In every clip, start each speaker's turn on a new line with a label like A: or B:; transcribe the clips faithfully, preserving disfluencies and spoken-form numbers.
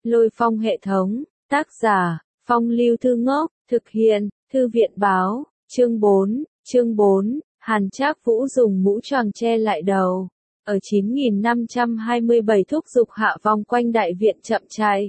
A: Lôi Phong hệ thống, tác giả, Phong Lưu Thư Ngốc, thực hiện, Thư viện báo, chương bốn, chương bốn, Hàn Trác Vũ dùng mũ choàng che lại đầu. Ở chín nghìn năm trăm hai mươi bảy thúc giục hạ vòng quanh đại viện chậm chạy.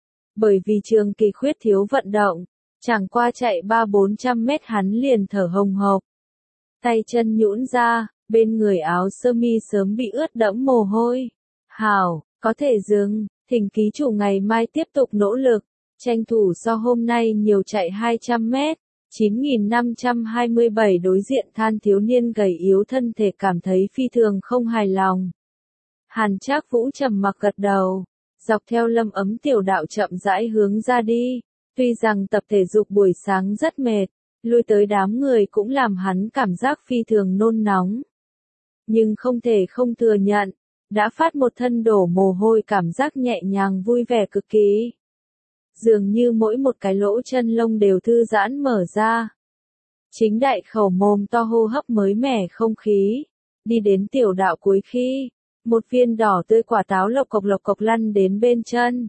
A: Bởi vì Trường Kỳ khuyết thiếu vận động, chẳng qua chạy ba bốn trăm mét hắn liền thở hồng hộc. Tay chân nhũn ra, bên người áo sơ mi sớm bị ướt đẫm mồ hôi. Hảo, có thể dừng, thỉnh ký chủ ngày mai tiếp tục nỗ lực, tranh thủ so hôm nay nhiều chạy hai trăm mét. chín nghìn năm trăm hai mươi bảy đối diện than thiếu niên gầy yếu thân thể cảm thấy phi thường không hài lòng. Hàn Trác Vũ trầm mặc gật đầu, dọc theo Lâm Ấm tiểu đạo chậm rãi hướng ra đi. Tuy rằng tập thể dục buổi sáng rất mệt, lui tới đám người cũng làm hắn cảm giác phi thường nôn nóng. Nhưng không thể không thừa nhận, đã phát một thân đổ mồ hôi cảm giác nhẹ nhàng vui vẻ cực kỳ. Dường như mỗi một cái lỗ chân lông đều thư giãn mở ra. Chính đại khẩu mồm to hô hấp mới mẻ không khí. Đi đến tiểu đạo cuối khi, một viên đỏ tươi quả táo lộc cộc lộc cộc lăn đến bên chân.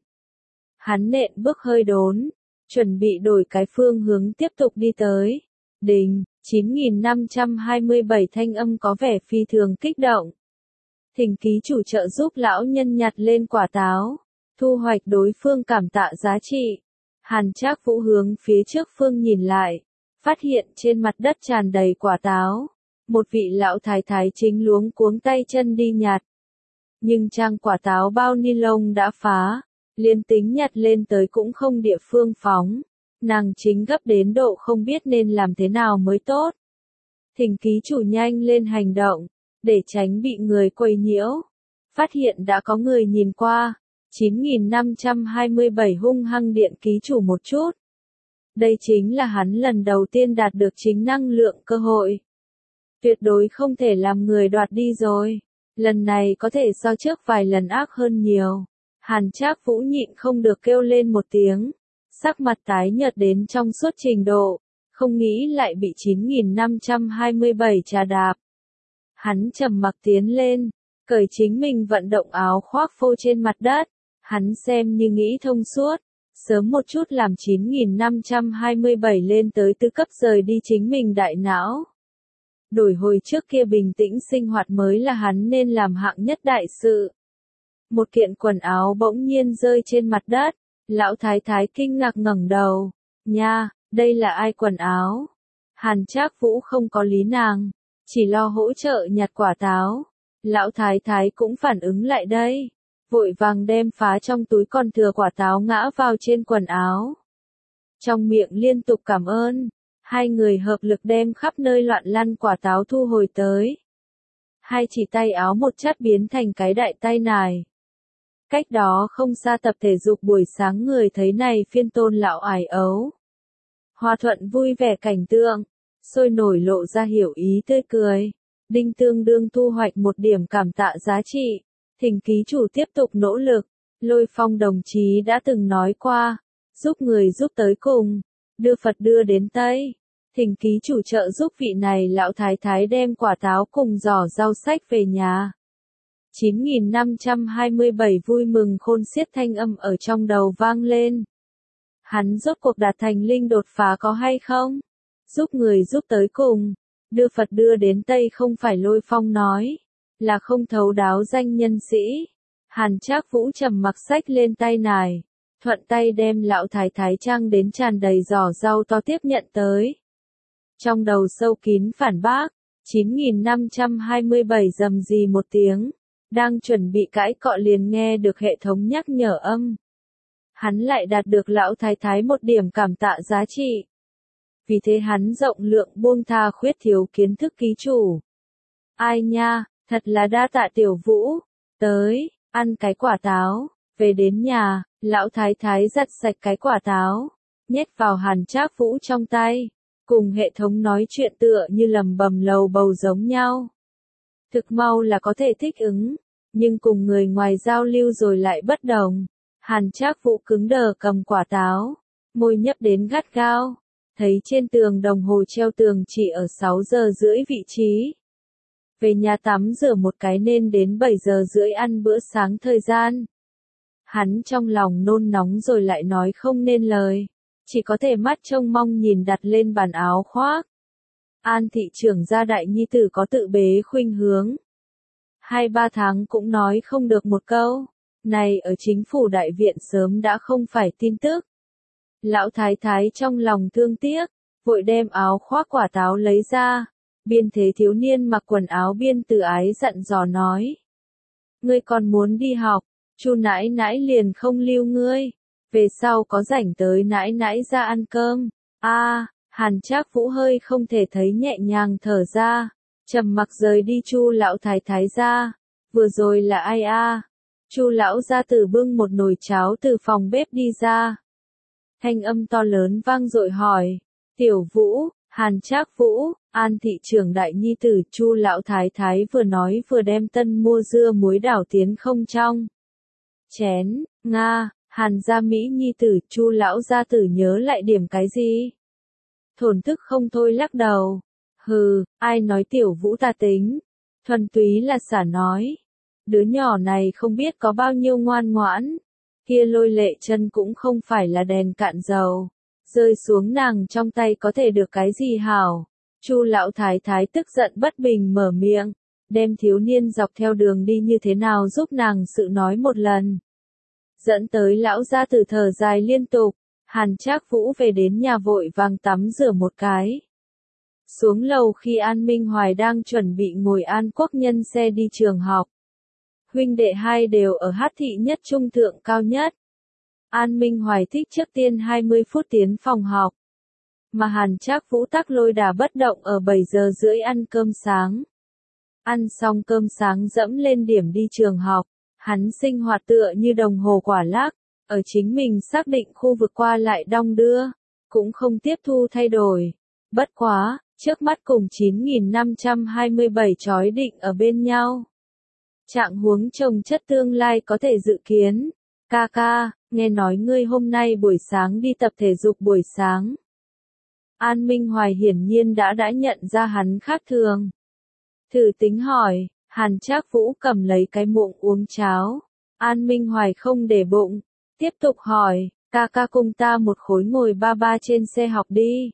A: Hắn nện bước hơi đốn, chuẩn bị đổi cái phương hướng tiếp tục đi tới. Đình, chín nghìn năm trăm hai mươi bảy thanh âm có vẻ phi thường kích động. Thỉnh ký chủ trợ giúp lão nhân nhặt lên quả táo. Thu hoạch đối phương cảm tạ giá trị. Hàn Trác Vũ hướng phía trước phương nhìn lại, phát hiện trên mặt đất tràn đầy quả táo. Một vị lão thái thái chính luống cuống tay chân đi nhặt. Nhưng trang quả táo bao ni lông đã phá, liên tính nhặt lên tới cũng không địa phương phóng. Nàng chính gấp đến độ không biết nên làm thế nào mới tốt. Thỉnh ký chủ nhanh lên hành động, để tránh bị người quấy nhiễu. Phát hiện đã có người nhìn qua. chín nghìn năm trăm hai mươi bảy hung hăng điện ký chủ một chút. Đây chính là hắn lần đầu tiên đạt được chính năng lượng cơ hội. Tuyệt đối không thể làm người đoạt đi rồi. Lần này có thể so trước vài lần ác hơn nhiều. Hàn Trác Vũ nhịn không được kêu lên một tiếng. Sắc mặt tái nhợt đến trong suốt trình độ. Không nghĩ lại bị chín nghìn năm trăm hai mươi bảy trà đạp. Hắn trầm mặc tiến lên. Cởi chính mình vận động áo khoác phô trên mặt đất. Hắn xem như nghĩ thông suốt, sớm một chút làm chín nghìn năm trăm hai mươi bảy lên tới tứ cấp rời đi chính mình đại não. Đổi hồi trước kia bình tĩnh sinh hoạt mới là hắn nên làm hạng nhất đại sự. Một kiện quần áo bỗng nhiên rơi trên mặt đất, lão thái thái kinh ngạc ngẩng đầu. Nha, đây là ai quần áo? Hàn Trác Vũ không có lý nàng, chỉ lo hỗ trợ nhặt quả táo. Lão thái thái cũng phản ứng lại đây. Vội vàng đem phá trong túi còn thừa quả táo ngã vào trên quần áo. Trong miệng liên tục cảm ơn, hai người hợp lực đem khắp nơi loạn lăn quả táo thu hồi tới. Hai chỉ tay áo một chát biến thành cái đại tay nải. Cách đó không xa tập thể dục buổi sáng người thấy này phiên tôn lão ải ấu. Hòa thuận vui vẻ cảnh tượng, sôi nổi lộ ra hiểu ý tươi cười. Đinh tương đương thu hoạch một điểm cảm tạ giá trị. Thỉnh ký chủ tiếp tục nỗ lực, Lôi Phong đồng chí đã từng nói qua, giúp người giúp tới cùng, đưa Phật đưa đến Tây. Thỉnh ký chủ trợ giúp vị này lão thái thái đem quả táo cùng giỏ rau sách về nhà. chín nghìn năm trăm hai mươi bảy vui mừng khôn xiết thanh âm ở trong đầu vang lên. Hắn rốt cuộc đạt thành linh đột phá có hay không? Giúp người giúp tới cùng, đưa Phật đưa đến Tây không phải Lôi Phong nói. Là không thấu đáo danh nhân sĩ. Hàn Trác Vũ trầm mặc xách lên tay nải, thuận tay đem lão thái thái trang đến tràn đầy giỏ rau to tiếp nhận tới. Trong đầu sâu kín phản bác, chín nghìn năm trăm hai mươi bảy rầm rì một tiếng, đang chuẩn bị cãi cọ liền nghe được hệ thống nhắc nhở âm. Hắn lại đạt được lão thái thái một điểm cảm tạ giá trị. Vì thế hắn rộng lượng buông tha khuyết thiếu kiến thức ký chủ. Ai nha, thật là đa tạ tiểu Vũ, tới, ăn cái quả táo, về đến nhà, lão thái thái giặt sạch cái quả táo, nhét vào Hàn Trác Vũ trong tay, cùng hệ thống nói chuyện tựa như lầm bầm lầu bầu giống nhau. Thực mau là có thể thích ứng, nhưng cùng người ngoài giao lưu rồi lại bất đồng. Hàn Trác Vũ cứng đờ cầm quả táo, môi nhấp đến gắt gao, thấy trên tường đồng hồ treo tường chỉ ở sáu giờ rưỡi vị trí. Về nhà tắm rửa một cái nên đến bảy giờ rưỡi ăn bữa sáng thời gian. Hắn trong lòng nôn nóng rồi lại nói không nên lời, chỉ có thể mắt trông mong nhìn đặt lên bàn áo khoác. An thị trưởng gia đại nhi tử có tự bế khuynh hướng. Hai ba tháng cũng nói không được một câu, này ở chính phủ đại viện sớm đã không phải tin tức. Lão thái thái trong lòng thương tiếc, vội đem áo khoác quả táo lấy ra, biên thế thiếu niên mặc quần áo biên từ ái dặn dò nói. Ngươi còn muốn đi học, chu nãi nãi liền không lưu ngươi, về sau có rảnh tới nãi nãi ra ăn cơm. A, Hàn Trác Vũ hơi không thể thấy nhẹ nhàng thở ra, trầm mặc rời đi chu lão thái thái ra. Vừa rồi là ai a? Chu lão gia tử bưng một nồi cháo từ phòng bếp đi ra. Thanh âm to lớn vang dội hỏi, Tiểu Vũ, Hàn Trác Vũ, An thị trưởng đại nhi tử chu lão thái thái vừa nói vừa đem tân mua dưa muối đảo tiến không trong chén. Nga, Hàn gia Mỹ nhi tử chu lão gia tử nhớ lại điểm cái gì? Thổn thức không thôi lắc đầu. Hừ, ai nói Tiểu Vũ ta tính? Thuần túy là xả nói. Đứa nhỏ này không biết có bao nhiêu ngoan ngoãn. Kia Lôi Lệ Chân cũng không phải là đèn cạn dầu. Rơi xuống nàng trong tay có thể được cái gì hảo. Chu lão thái thái tức giận bất bình mở miệng, đem thiếu niên dọc theo đường đi như thế nào giúp nàng sự nói một lần. Dẫn tới lão gia tử thở dài liên tục, Hàn Trác Vũ về đến nhà vội vàng tắm rửa một cái. Xuống lầu khi An Minh Hoài đang chuẩn bị ngồi An Quốc Nhân xe đi trường học. Huynh đệ hai đều ở Hát thị nhất trung thượng cao nhất. An Minh Hoài thích trước tiên hai mươi phút tiến phòng học. Mà Hàn Trác Vũ tắc lôi đà bất động ở bảy giờ rưỡi ăn cơm sáng. Ăn xong cơm sáng dẫm lên điểm đi trường học, hắn sinh hoạt tựa như đồng hồ quả lắc, ở chính mình xác định khu vực qua lại đong đưa, cũng không tiếp thu thay đổi. Bất quá, trước mắt cùng chín nghìn năm trăm hai mươi bảy chói định ở bên nhau. Trạng huống chồng chất tương lai có thể dự kiến. Ca ca, nghe nói ngươi hôm nay buổi sáng đi tập thể dục buổi sáng. An Minh Hoài hiển nhiên đã đã nhận ra hắn khác thường. Thử tính hỏi, Hàn Trác Vũ cầm lấy cái muỗng uống cháo. An Minh Hoài không để bụng, tiếp tục hỏi, ca ca cùng ta một khối ngồi ba ba trên xe học đi.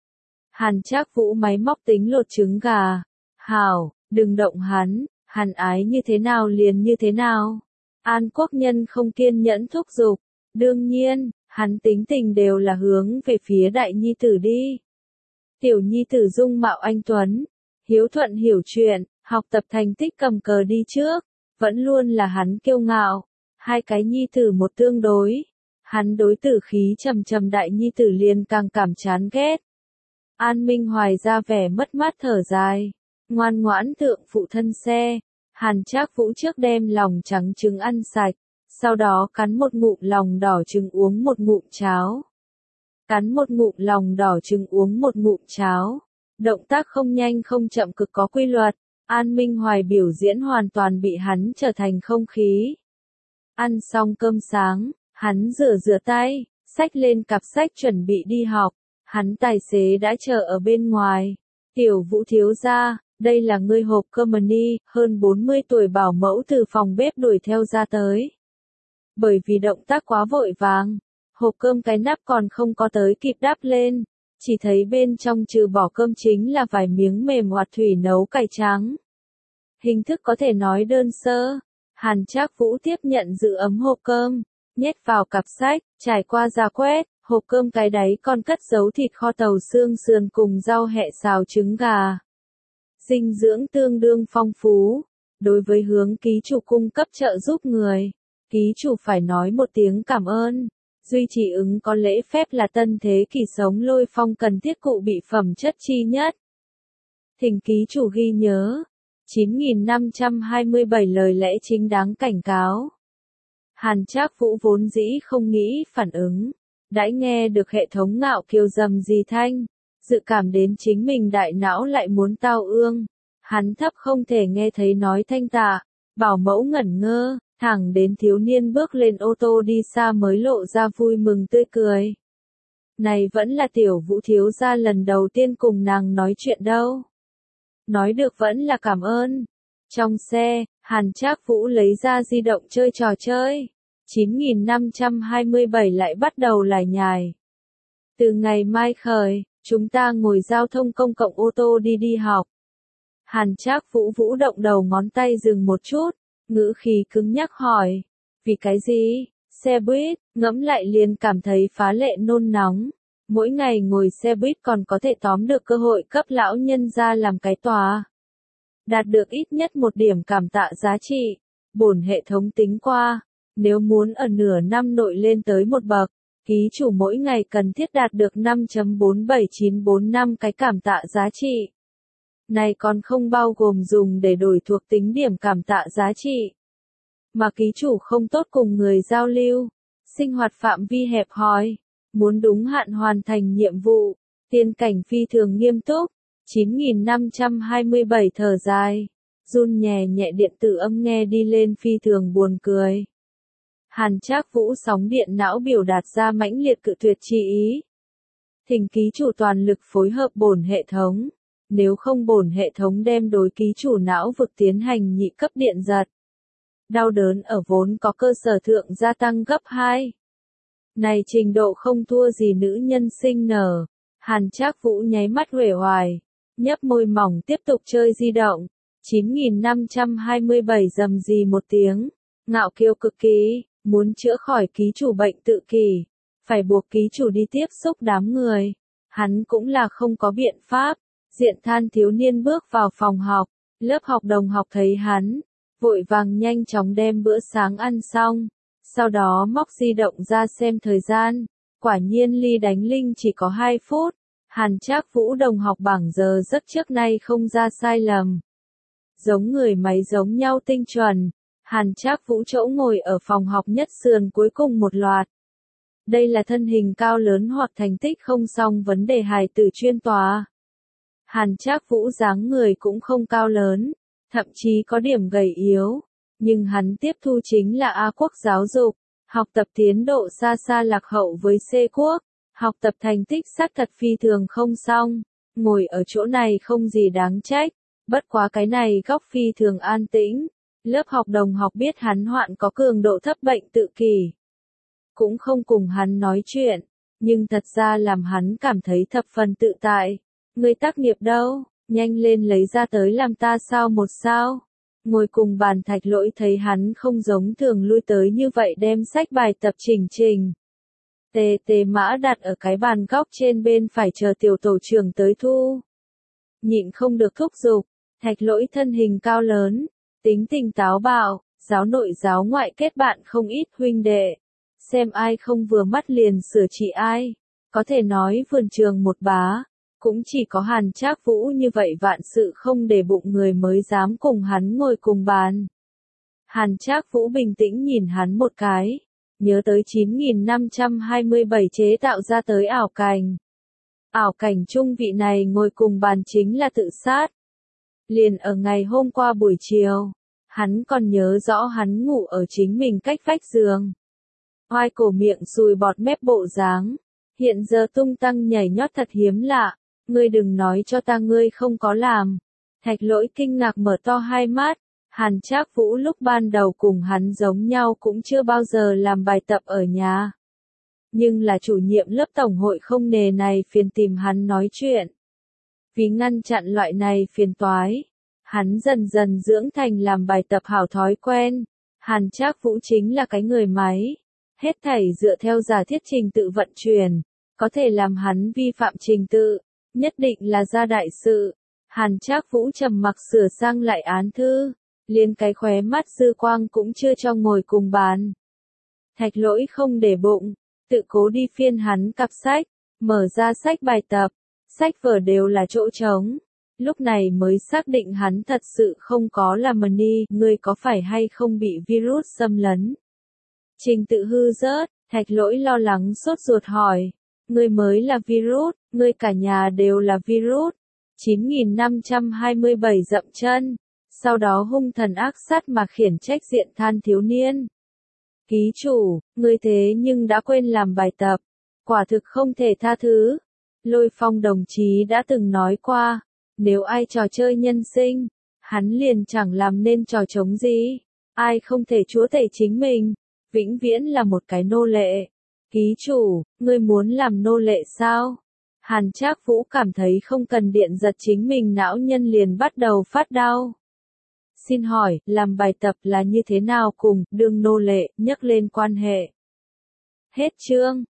A: Hàn Trác Vũ máy móc tính lột trứng gà. Hảo, đừng động hắn, hắn ái như thế nào liền như thế nào. An Quốc Nhân không kiên nhẫn thúc giục, đương nhiên, hắn tính tình đều là hướng về phía đại nhi tử đi. Tiểu nhi tử dung mạo anh tuấn, hiếu thuận hiểu chuyện, học tập thành tích cầm cờ đi trước, vẫn luôn là hắn kiêu ngạo. Hai cái nhi tử một tương đối, hắn đối tử khí trầm trầm đại nhi tử liền càng cảm chán ghét. An Minh Hoài ra vẻ mất mát thở dài, ngoan ngoãn thượng phụ thân xe. Hàn Trác Vũ trước đem lòng trắng trứng ăn sạch, sau đó cắn một ngụm lòng đỏ trứng uống một ngụm cháo. Cắn một ngụm lòng đỏ trứng uống một ngụm cháo. Động tác không nhanh không chậm cực có quy luật. An Minh Hoài biểu diễn hoàn toàn bị hắn trở thành không khí. Ăn xong cơm sáng, hắn rửa rửa tay, xách lên cặp sách chuẩn bị đi học. Hắn tài xế đã chờ ở bên ngoài. Tiểu Vũ thiếu gia, đây là ngươi hộp cơm mani, hơn bốn mươi tuổi bảo mẫu từ phòng bếp đuổi theo ra tới. Bởi vì động tác quá vội vàng, hộp cơm cái nắp còn không có tới kịp đắp lên, chỉ thấy bên trong trừ bỏ cơm chính là vài miếng mềm hoạt thủy nấu cải trắng. Hình thức có thể nói đơn sơ. Hàn Trác Vũ tiếp nhận giữ ấm hộp cơm, nhét vào cặp sách, trải qua gia quét, hộp cơm cái đáy còn cất giấu thịt kho tàu xương sườn cùng rau hẹ xào trứng gà. Dinh dưỡng tương đương phong phú. Đối với hướng ký chủ cung cấp trợ giúp người, ký chủ phải nói một tiếng cảm ơn. Duy trì ứng có lễ phép là tân thế kỷ sống Lôi Phong cần thiết cụ bị phẩm chất chi nhất. Thỉnh ký chủ ghi nhớ. chín nghìn năm trăm hai mươi bảy lời lẽ chính đáng cảnh cáo. Hàn Trác Vũ vốn dĩ không nghĩ phản ứng. Đãi nghe được hệ thống ngạo kiều rầm rì thanh. Dự cảm đến chính mình đại não lại muốn tao ương. Hắn thấp không thể nghe thấy nói thanh tạ. Bảo mẫu ngẩn ngơ, thẳng đến thiếu niên bước lên ô tô đi xa mới lộ ra vui mừng tươi cười. Này vẫn là Tiểu Vũ thiếu gia lần đầu tiên cùng nàng nói chuyện đâu. Nói được vẫn là cảm ơn. Trong xe, Hàn Trác Vũ lấy ra di động chơi trò chơi. chín nghìn năm trăm hai mươi bảy lại bắt đầu lải nhải. Từ ngày mai khởi, chúng ta ngồi giao thông công cộng ô tô đi đi học. Hàn Trác Vũ vũ động đầu ngón tay dừng một chút, ngữ khí cứng nhắc hỏi. Vì cái gì? Xe buýt, ngẫm lại liền cảm thấy phá lệ nôn nóng. Mỗi ngày ngồi xe buýt còn có thể tóm được cơ hội cấp lão nhân ra làm cái tòa. Đạt được ít nhất một điểm cảm tạ giá trị. Bổn hệ thống tính qua, nếu muốn ở nửa năm nội lên tới một bậc, ký chủ mỗi ngày cần thiết đạt được năm phẩy bốn bảy chín bốn năm cái cảm tạ giá trị. Này còn không bao gồm dùng để đổi thuộc tính điểm cảm tạ giá trị. Mà ký chủ không tốt cùng người giao lưu, sinh hoạt phạm vi hẹp hòi, muốn đúng hạn hoàn thành nhiệm vụ, tiên cảnh phi thường nghiêm túc, chín nghìn năm trăm hai mươi bảy thở dài, run nhẹ nhẹ điện tử âm nghe đi lên phi thường buồn cười. Hàn Trác Vũ sóng điện não biểu đạt ra mãnh liệt cự tuyệt chi ý. Thỉnh ký chủ toàn lực phối hợp bổn hệ thống, nếu không bổn hệ thống đem đối ký chủ não vực tiến hành nhị cấp điện giật. Đau đớn ở vốn có cơ sở thượng gia tăng gấp hai. Này trình độ không thua gì nữ nhân sinh nở. Hàn Trác Vũ nháy mắt uể oải, nhấp môi mỏng tiếp tục chơi di động. chín nghìn năm trăm hai mươi bảy rầm rì một tiếng, ngạo kiêu cực kỳ, muốn chữa khỏi ký chủ bệnh tự kỷ, phải buộc ký chủ đi tiếp xúc đám người. Hắn cũng là không có biện pháp. Diện Than thiếu niên bước vào phòng học, lớp học đồng học thấy hắn, vội vàng nhanh chóng đem bữa sáng ăn xong, sau đó móc di động ra xem thời gian, quả nhiên ly đánh linh chỉ có hai phút, Hàn Trác Vũ đồng học bảng giờ giấc trước nay không ra sai lầm. Giống người máy giống nhau tinh chuẩn, Hàn Trác Vũ chỗ ngồi ở phòng học nhất sườn cuối cùng một loạt. Đây là thân hình cao lớn hoặc thành tích không xong vấn đề hài tử chuyên tòa. Hàn Trác Vũ dáng người cũng không cao lớn, thậm chí có điểm gầy yếu, nhưng hắn tiếp thu chính là A quốc giáo dục, học tập tiến độ xa xa lạc hậu với C quốc, học tập thành tích xác thật phi thường không xong, ngồi ở chỗ này không gì đáng trách, bất quá cái này góc phi thường an tĩnh, lớp học đồng học biết hắn hoạn có cường độ thấp bệnh tự kỷ, cũng không cùng hắn nói chuyện, nhưng thật ra làm hắn cảm thấy thập phần tự tại. Người tác nghiệp đâu, nhanh lên lấy ra tới làm ta sao một sao. Ngồi cùng bàn Thạch Lỗi thấy hắn không giống thường lui tới như vậy đem sách bài tập chỉnh trình. Tề tề mã đặt ở cái bàn góc trên bên phải chờ tiểu tổ trưởng tới thu. Nhịn không được thúc giục, Thạch Lỗi thân hình cao lớn, tính tình táo bạo, giáo nội giáo ngoại kết bạn không ít huynh đệ. Xem ai không vừa mắt liền sửa trị ai, có thể nói vườn trường một bá. Cũng chỉ có Hàn Trác Vũ như vậy vạn sự không để bụng người mới dám cùng hắn ngồi cùng bàn. Hàn Trác Vũ bình tĩnh nhìn hắn một cái, nhớ tới chín nghìn năm trăm hai mươi bảy chế tạo ra tới ảo cảnh. Ảo cảnh trung vị này ngồi cùng bàn chính là tự sát. Liền ở ngày hôm qua buổi chiều, hắn còn nhớ rõ hắn ngủ ở chính mình cách vách giường. Oai cổ miệng sùi bọt mép bộ dáng, hiện giờ tung tăng nhảy nhót thật hiếm lạ. Ngươi đừng nói cho ta ngươi không có làm. Thạch Lỗi kinh ngạc mở to hai mắt, Hàn Trác Vũ lúc ban đầu cùng hắn giống nhau cũng chưa bao giờ làm bài tập ở nhà. Nhưng là chủ nhiệm lớp tổng hội không nề này phiền tìm hắn nói chuyện. Vì ngăn chặn loại này phiền toái, hắn dần dần dưỡng thành làm bài tập hảo thói quen. Hàn Trác Vũ chính là cái người máy, hết thảy dựa theo giả thiết trình tự vận chuyển, có thể làm hắn vi phạm trình tự. Nhất định là ra đại sự. Hàn Trác Vũ trầm mặc sửa sang lại án thư, liền cái khóe mắt dư quang cũng chưa cho ngồi cùng bàn. Thạch Lỗi không để bụng, tự cố đi phiên hắn cặp sách, mở ra sách bài tập, sách vở đều là chỗ trống. Lúc này mới xác định hắn thật sự không có là mani, ngươi có phải hay không bị virus xâm lấn. Trình tự hư rớt, Thạch Lỗi lo lắng sốt ruột hỏi. Ngươi mới là virus, ngươi cả nhà đều là virus. chín nghìn năm trăm hai mươi bảy dậm chân, sau đó hung thần ác sát mà khiển trách Diện Than thiếu niên. Ký chủ, ngươi thế nhưng đã quên làm bài tập, quả thực không thể tha thứ. Lôi Phong đồng chí đã từng nói qua, nếu ai trò chơi nhân sinh, hắn liền chẳng làm nên trò trống gì, ai không thể chúa tể chính mình. vĩnh viễn là một cái nô lệ. Ký chủ, ngươi muốn làm nô lệ sao? Hàn Trác Vũ cảm thấy không cần điện giật chính mình não nhân liền bắt đầu phát đau. Xin hỏi, làm bài tập là như thế nào cùng đương nô lệ, nhắc lên quan hệ. Hết chương.